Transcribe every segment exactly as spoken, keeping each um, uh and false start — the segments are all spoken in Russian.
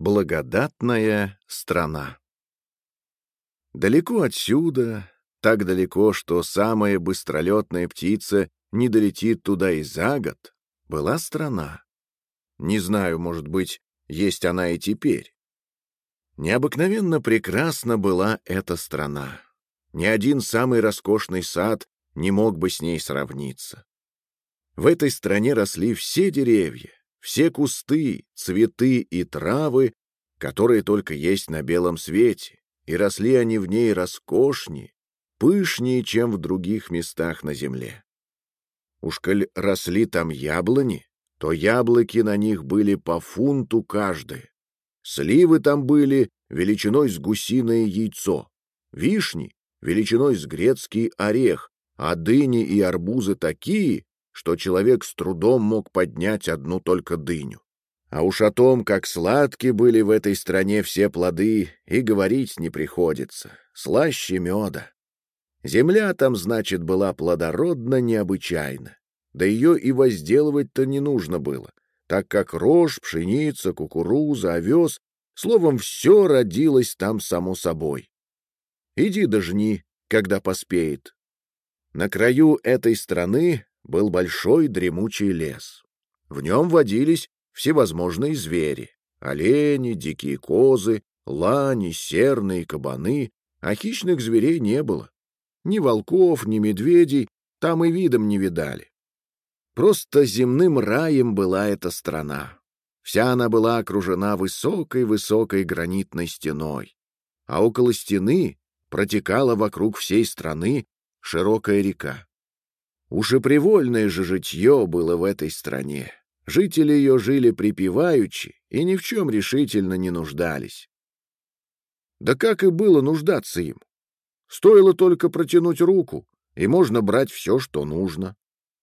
Благодатная страна. Далеко отсюда, так далеко, что самая быстролетная птица не долетит туда и за год, была страна. Не знаю, может быть, есть она и теперь. Необыкновенно прекрасна была эта страна. Ни один самый роскошный сад не мог бы с ней сравниться. В этой стране росли все деревья, все кусты, цветы и травы, которые только есть на белом свете, и росли они в ней роскошнее, пышнее, чем в других местах на земле. Уж коль росли там яблони, то яблоки на них были по фунту каждое. Сливы там были величиной с гусиное яйцо, вишни величиной с грецкий орех, а дыни и арбузы такие, что человек с трудом мог поднять одну только дыню. А уж о том, как сладки были в этой стране все плоды, и говорить не приходится, слаще меда. Земля там, значит, была плодородна необычайно, да ее и возделывать-то не нужно было, так как рожь, пшеница, кукуруза, овес, словом, все родилось там само собой. Иди дожни, когда поспеет. На краю этой страны был большой дремучий лес. В нем водились всевозможные звери — олени, дикие козы, лани, серны и кабаны, а хищных зверей не было. Ни волков, ни медведей там и видом не видали. Просто земным раем была эта страна. Вся она была окружена высокой-высокой гранитной стеной, а около стены протекала вокруг всей страны широкая река. Уж и привольное же житье было в этой стране. Жители ее жили припеваючи и ни в чем решительно не нуждались. Да как и было нуждаться им? Стоило только протянуть руку, и можно брать все, что нужно.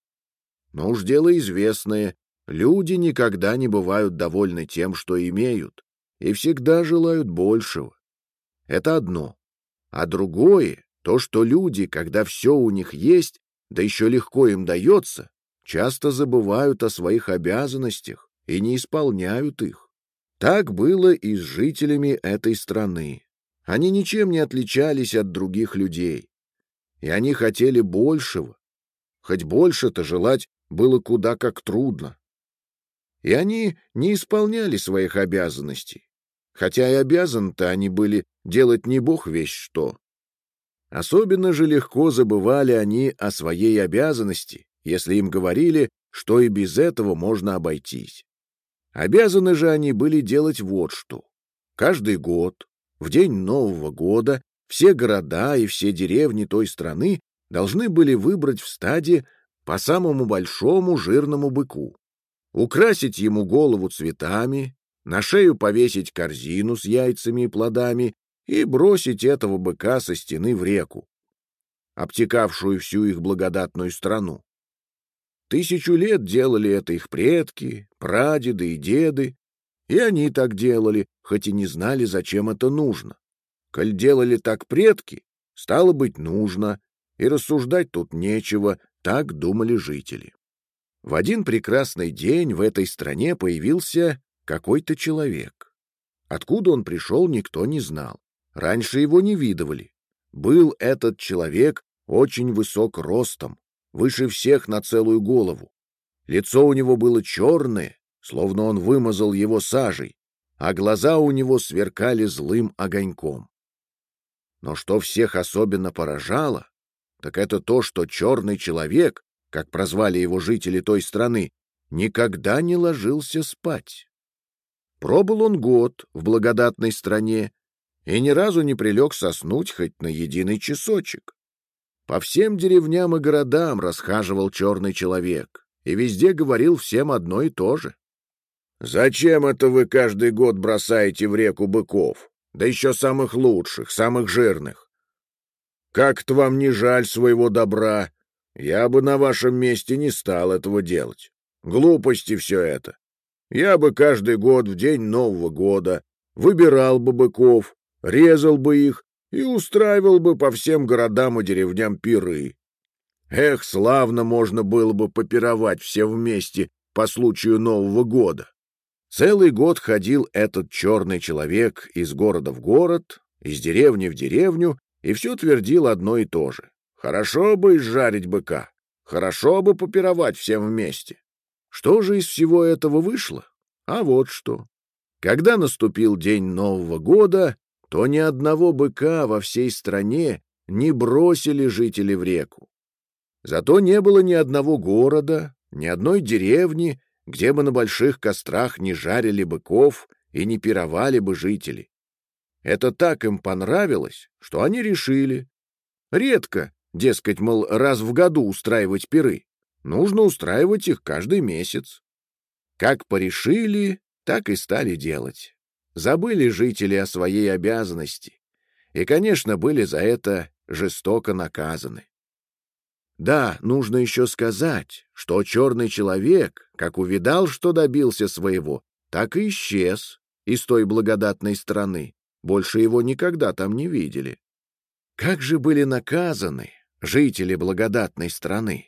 Но уж дело известное, люди никогда не бывают довольны тем, что имеют, и всегда желают большего. Это одно. А другое — то, что люди, когда все у них есть, да еще легко им дается, часто забывают о своих обязанностях и не исполняют их. Так было и с жителями этой страны. Они ничем не отличались от других людей. И они хотели большего. Хоть больше-то желать было куда как трудно. И они не исполняли своих обязанностей. Хотя и обязаны-то они были делать не бог весть что. Особенно же легко забывали они о своей обязанности, если им говорили, что и без этого можно обойтись. Обязаны же они были делать вот что. Каждый год, в день Нового года, все города и все деревни той страны должны были выбрать в стаде по самому большому жирному быку, украсить ему голову цветами, на шею повесить корзину с яйцами и плодами и бросить этого быка со стены в реку, обтекавшую всю их благодатную страну. Тысячу лет делали это их предки, прадеды и деды, и они так делали, хоть и не знали, зачем это нужно. Коль делали так предки, стало быть, нужно, и рассуждать тут нечего, так думали жители. В один прекрасный день в этой стране появился какой-то человек. Откуда он пришел, никто не знал. Раньше его не видывали. Был этот человек очень высок ростом, выше всех на целую голову. Лицо у него было черное, словно он вымазал его сажей, а глаза у него сверкали злым огоньком. Но что всех особенно поражало, так это то, что черный человек, как прозвали его жители той страны, никогда не ложился спать. Пробыл он год в благодатной стране и ни разу не прилег соснуть хоть на единый часочек. По всем деревням и городам расхаживал черный человек и везде говорил всем одно и то же. «Зачем это вы каждый год бросаете в реку быков, да еще самых лучших, самых жирных? Как-то вам не жаль своего добра? Я бы на вашем месте не стал этого делать. Глупости все это. Я бы каждый год в день Нового года выбирал бы быков, резал бы их и устраивал бы по всем городам и деревням пиры. Эх, славно можно было бы попировать все вместе по случаю Нового года. Целый год ходил этот черный человек из города в город, из деревни в деревню, и все твердил одно и то же. Хорошо бы изжарить быка, хорошо бы попировать всем вместе. Что же из всего этого вышло? А вот что. Когда наступил день Нового года, то ни одного быка во всей стране не бросили жители в реку. Зато не было ни одного города, ни одной деревни, где бы на больших кострах не жарили быков и не пировали бы жители. Это так им понравилось, что они решили. Редко, дескать, мол, раз в году устраивать пиры. Нужно устраивать их каждый месяц. Как порешили, так и стали делать. Забыли жители о своей обязанности. И, конечно, были за это жестоко наказаны. Да, нужно еще сказать, что черный человек, как увидал, что добился своего, так и исчез из той благодатной страны. Больше его никогда там не видели. Как же были наказаны жители благодатной страны?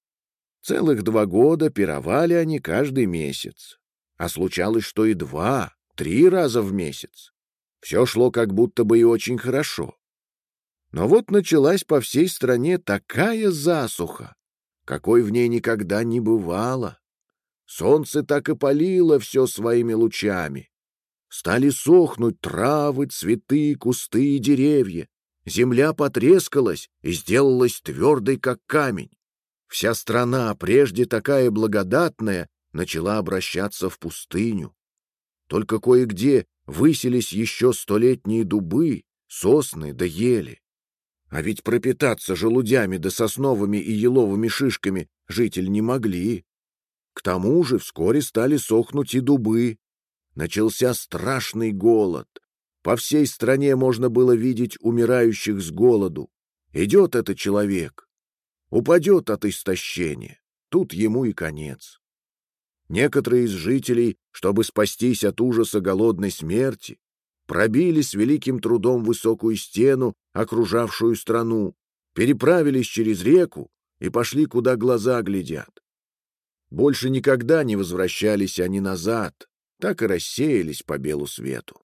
Целых два года пировали они каждый месяц. А случалось, что и два, три раза в месяц. Все шло как будто бы и очень хорошо. Но вот началась по всей стране такая засуха, какой в ней никогда не бывало. Солнце так и палило все своими лучами. Стали сохнуть травы, цветы, кусты и деревья. Земля потрескалась и сделалась твердой, как камень. Вся страна, прежде такая благодатная, начала обращаться в пустыню. Только кое-где высились еще столетние дубы, сосны да ели. А ведь пропитаться желудями да сосновыми и еловыми шишками жители не могли. К тому же вскоре стали сохнуть и дубы. Начался страшный голод. По всей стране можно было видеть умирающих с голоду. Идет этот человек, упадет от истощения. Тут ему и конец. Некоторые из жителей, чтобы спастись от ужаса голодной смерти, пробили с великим трудом высокую стену, окружавшую страну, переправились через реку и пошли, куда глаза глядят. Больше никогда не возвращались они назад, так и рассеялись по белу свету.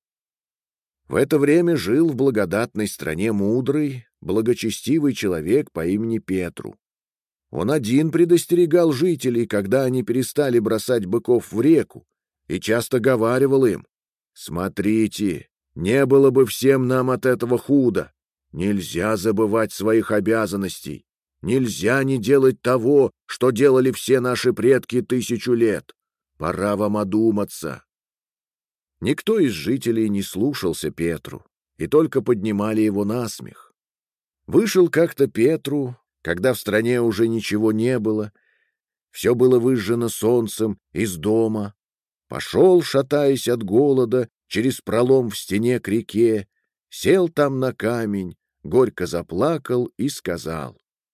В это время жил в благодатной стране мудрый, благочестивый человек по имени Петру. Он один предостерегал жителей, когда они перестали бросать быков в реку, и часто говаривал им: «Смотрите, не было бы всем нам от этого худо. Нельзя забывать своих обязанностей. Нельзя не делать того, что делали все наши предки тысячу лет. Пора вам одуматься». Никто из жителей не слушался Петру, и только поднимали его на смех. Вышел как-то Петру, когда в стране уже ничего не было, все было выжжено солнцем, из дома. Пошел, шатаясь от голода, через пролом в стене к реке, сел там на камень, горько заплакал и сказал: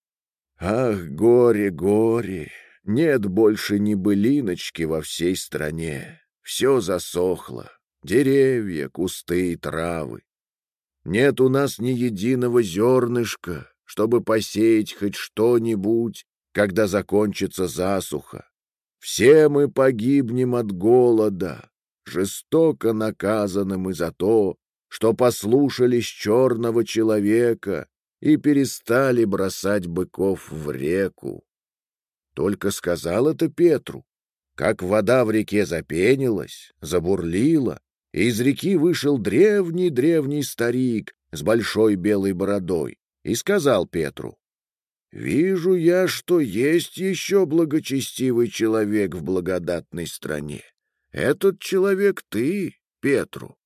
«Ах, горе, горе! Нет больше ни былиночки во всей стране. Все засохло, деревья, кусты и травы. Нет у нас ни единого зернышка, чтобы посеять хоть что-нибудь, когда закончится засуха. Все мы погибнем от голода. Жестоко наказаны мы за то, что послушались черного человека и перестали бросать быков в реку». Только сказал это Петру, как вода в реке запенилась, забурлила, и из реки вышел древний-древний старик с большой белой бородой и сказал Петру: «Вижу я, что есть еще благочестивый человек в благодатной стране. Этот человек ты, Петру.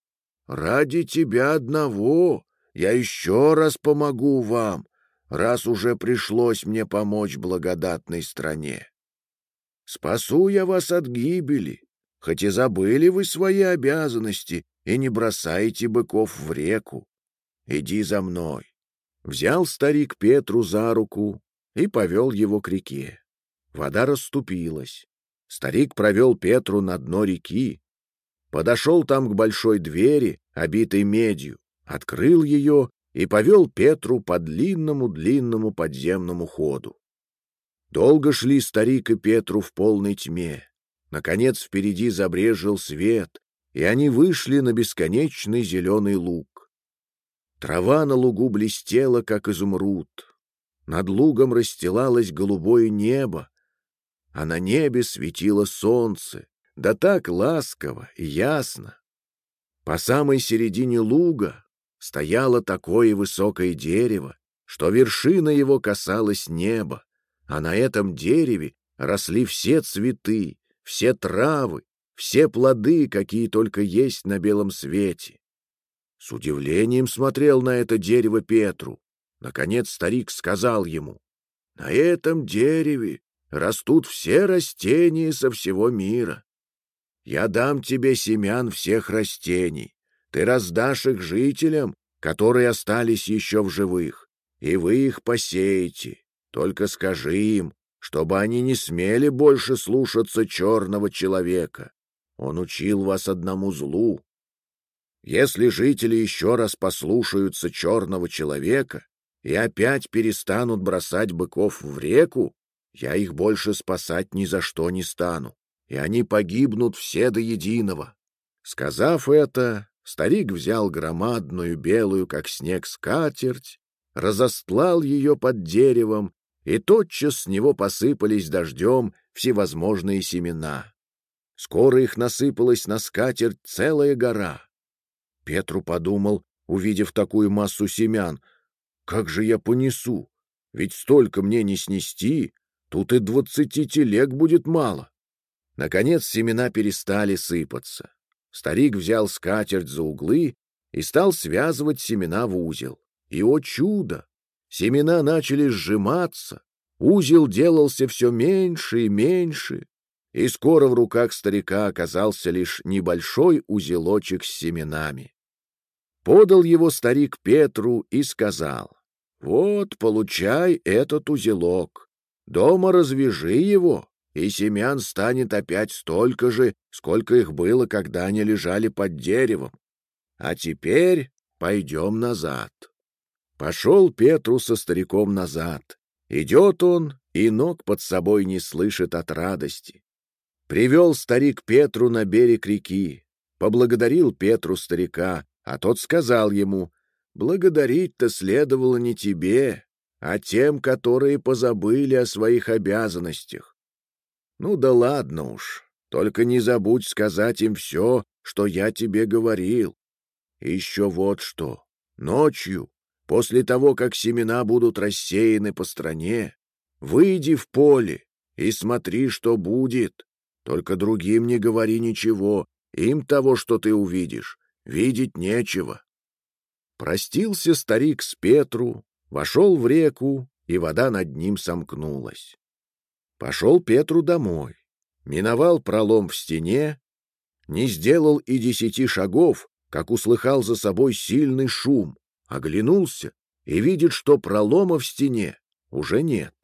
Ради тебя одного я еще раз помогу вам, раз уже пришлось мне помочь благодатной стране. Спасу я вас от гибели, хоть и забыли вы свои обязанности и не бросаете быков в реку. Иди за мной». Взял старик Петру за руку и повел его к реке. Вода расступилась. Старик провел Петру на дно реки, подошел там к большой двери, обитой медью, открыл ее и повел Петру по длинному-длинному подземному ходу. Долго шли старик и Петру в полной тьме. Наконец впереди забрезжил свет, и они вышли на бесконечный зеленый луг. Трава на лугу блестела, как изумруд. Над лугом расстилалось голубое небо, а на небе светило солнце, да так ласково и ясно. По самой середине луга стояло такое высокое дерево, что вершина его касалась неба, а на этом дереве росли все цветы, все травы, все плоды, какие только есть на белом свете. С удивлением смотрел на это дерево Петру. Наконец старик сказал ему: «На этом дереве растут все растения со всего мира. Я дам тебе семян всех растений. Ты раздашь их жителям, которые остались еще в живых, и вы их посеете. Только скажи им, чтобы они не смели больше слушаться черного человека. Он учил вас одному злу. Если жители еще раз послушаются черного человека и опять перестанут бросать быков в реку, я их больше спасать ни за что не стану, и они погибнут все до единого». Сказав это, старик взял громадную белую, как снег, скатерть, разостлал ее под деревом, и тотчас с него посыпались дождем всевозможные семена. Скоро их насыпалась на скатерть целая гора. Петру подумал, увидев такую массу семян: «Как же я понесу? Ведь столько мне не снести, тут и двадцати телег будет мало». Наконец семена перестали сыпаться. Старик взял скатерть за углы и стал связывать семена в узел. И, о чудо! Семена начали сжиматься, узел делался все меньше и меньше, и скоро в руках старика оказался лишь небольшой узелочек с семенами. Подал его старик Петру и сказал: «Вот, получай этот узелок, дома развяжи его, и семян станет опять столько же, сколько их было, когда они лежали под деревом. А теперь пойдем назад». Пошел Петру со стариком назад. Идет он, и ног под собой не слышит от радости. Привел старик Петру на берег реки, поблагодарил Петру старика, а тот сказал ему: «Благодарить-то следовало не тебе, а тем, которые позабыли о своих обязанностях. Ну да ладно уж, только не забудь сказать им все, что я тебе говорил. И еще вот что, ночью, после того, как семена будут рассеяны по стране, выйди в поле и смотри, что будет. Только другим не говори ничего, им того, что ты увидишь, видеть нечего». Простился старик с Петру, вошел в реку, и вода над ним сомкнулась. Пошел Петру домой, миновал пролом в стене, не сделал и десяти шагов, как услыхал за собой сильный шум, оглянулся и видит, что пролома в стене уже нет.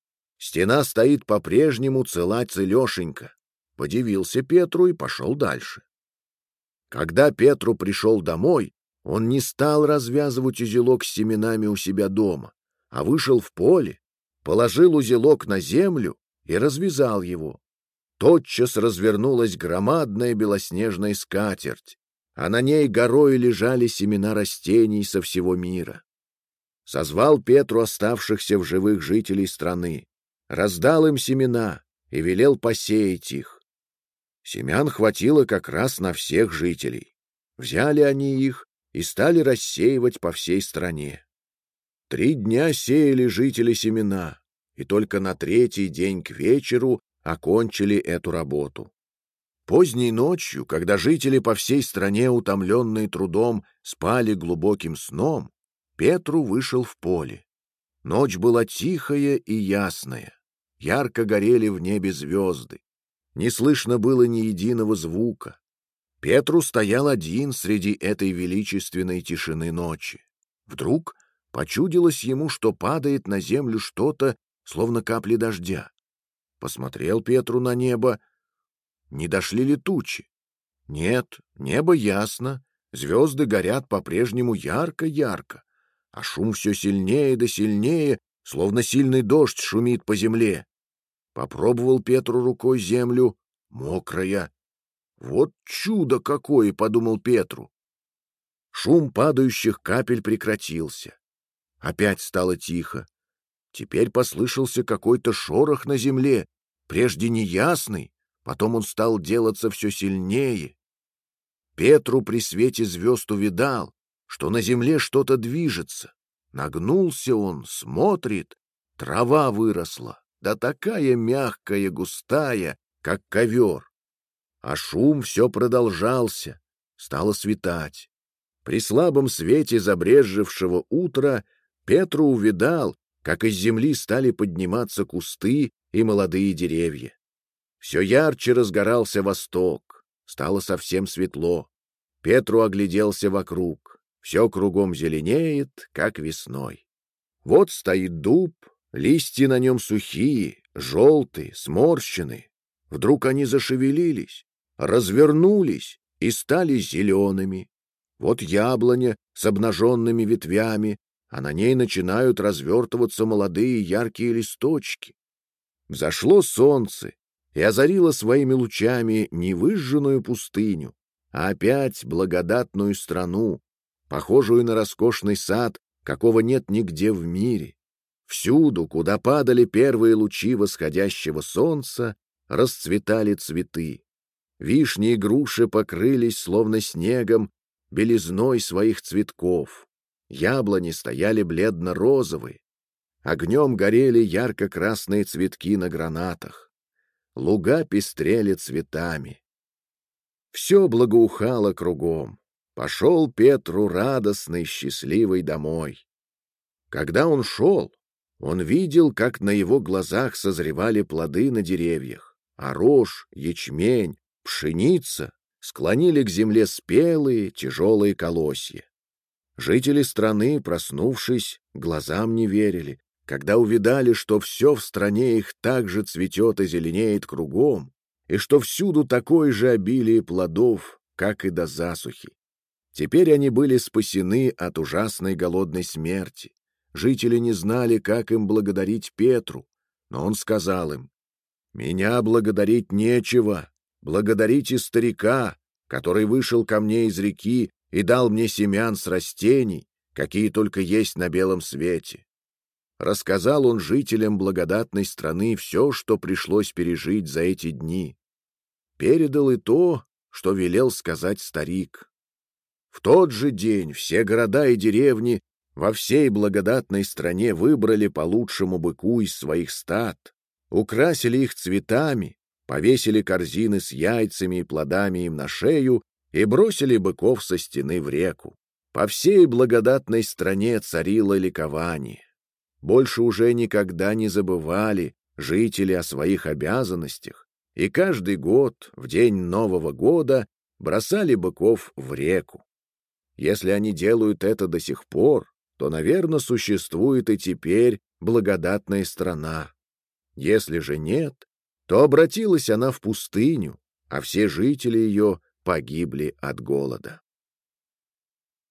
Стена стоит по-прежнему цела целешенька. Подивился Петру и пошел дальше. Когда Петру пришел домой, он не стал развязывать узелок с семенами у себя дома, а вышел в поле, положил узелок на землю и развязал его. Тотчас развернулась громадная белоснежная скатерть, а на ней горой лежали семена растений со всего мира. Созвал Петру оставшихся в живых жителей страны, раздал им семена и велел посеять их. Семян хватило как раз на всех жителей. Взяли они их и стали рассеивать по всей стране. Три дня сеяли жители семена, и только на третий день к вечеру окончили эту работу. Поздней ночью, когда жители по всей стране, утомленные трудом, спали глубоким сном, Петру вышел в поле. Ночь была тихая и ясная, ярко горели в небе звезды. Не слышно было ни единого звука. Петру стоял один среди этой величественной тишины ночи. Вдруг почудилось ему, что падает на землю что-то, словно капли дождя. Посмотрел Петру на небо. Не дошли ли тучи? Нет, небо ясно, звезды горят по-прежнему ярко-ярко, а шум все сильнее да сильнее, словно сильный дождь шумит по земле. Попробовал Петру рукой землю, мокрая. Вот чудо какое, — подумал Петру. Шум падающих капель прекратился. Опять стало тихо. Теперь послышался какой-то шорох на земле, прежде неясный, потом он стал делаться все сильнее. Петру при свете звезд увидал, что на земле что-то движется. Нагнулся он, смотрит, трава выросла, да такая мягкая, густая, как ковер. А шум все продолжался, стало светать. При слабом свете забрезжившего утра Петру увидал, как из земли стали подниматься кусты и молодые деревья. Все ярче разгорался восток, стало совсем светло. Петру огляделся вокруг, все кругом зеленеет, как весной. Вот стоит дуб, листья на нем сухие, желтые, сморщенные. Вдруг они зашевелились, развернулись и стали зелеными. Вот яблоня с обнаженными ветвями, а на ней начинают развертываться молодые яркие листочки. Взошло солнце и озарило своими лучами не выжженную пустыню, а опять благодатную страну, похожую на роскошный сад, какого нет нигде в мире. Всюду, куда падали первые лучи восходящего солнца, расцветали цветы. Вишни и груши покрылись, словно снегом, белизной своих цветков. Яблони стояли бледно-розовые. Огнем горели ярко-красные цветки на гранатах. Луга пестрели цветами. Все благоухало кругом. Пошел Петру радостный, счастливый домой. Когда он шел, он видел, как на его глазах созревали плоды на деревьях, а рожь, ячмень, пшеница склонили к земле спелые, тяжелые колосья. Жители страны, проснувшись, глазам не верили, когда увидали, что все в стране их так же цветет и зеленеет кругом, и что всюду такое же обилие плодов, как и до засухи. Теперь они были спасены от ужасной голодной смерти. Жители не знали, как им благодарить Петру, но он сказал им: «Меня благодарить нечего, благодарите старика, который вышел ко мне из реки и дал мне семян с растений, какие только есть на белом свете». Рассказал он жителям благодатной страны все, что пришлось пережить за эти дни. Передал и то, что велел сказать старик. В тот же день все города и деревни во всей благодатной стране выбрали по лучшему быку из своих стад, украсили их цветами, повесили корзины с яйцами и плодами им на шею и бросили быков со стены в реку. По всей благодатной стране царило ликование. Больше уже никогда не забывали жители о своих обязанностях, и каждый год, в день Нового года, бросали быков в реку. Если они делают это до сих пор, то, наверное, существует и теперь благодатная страна. Если же нет, то обратилась она в пустыню, а все жители ее погибли от голода.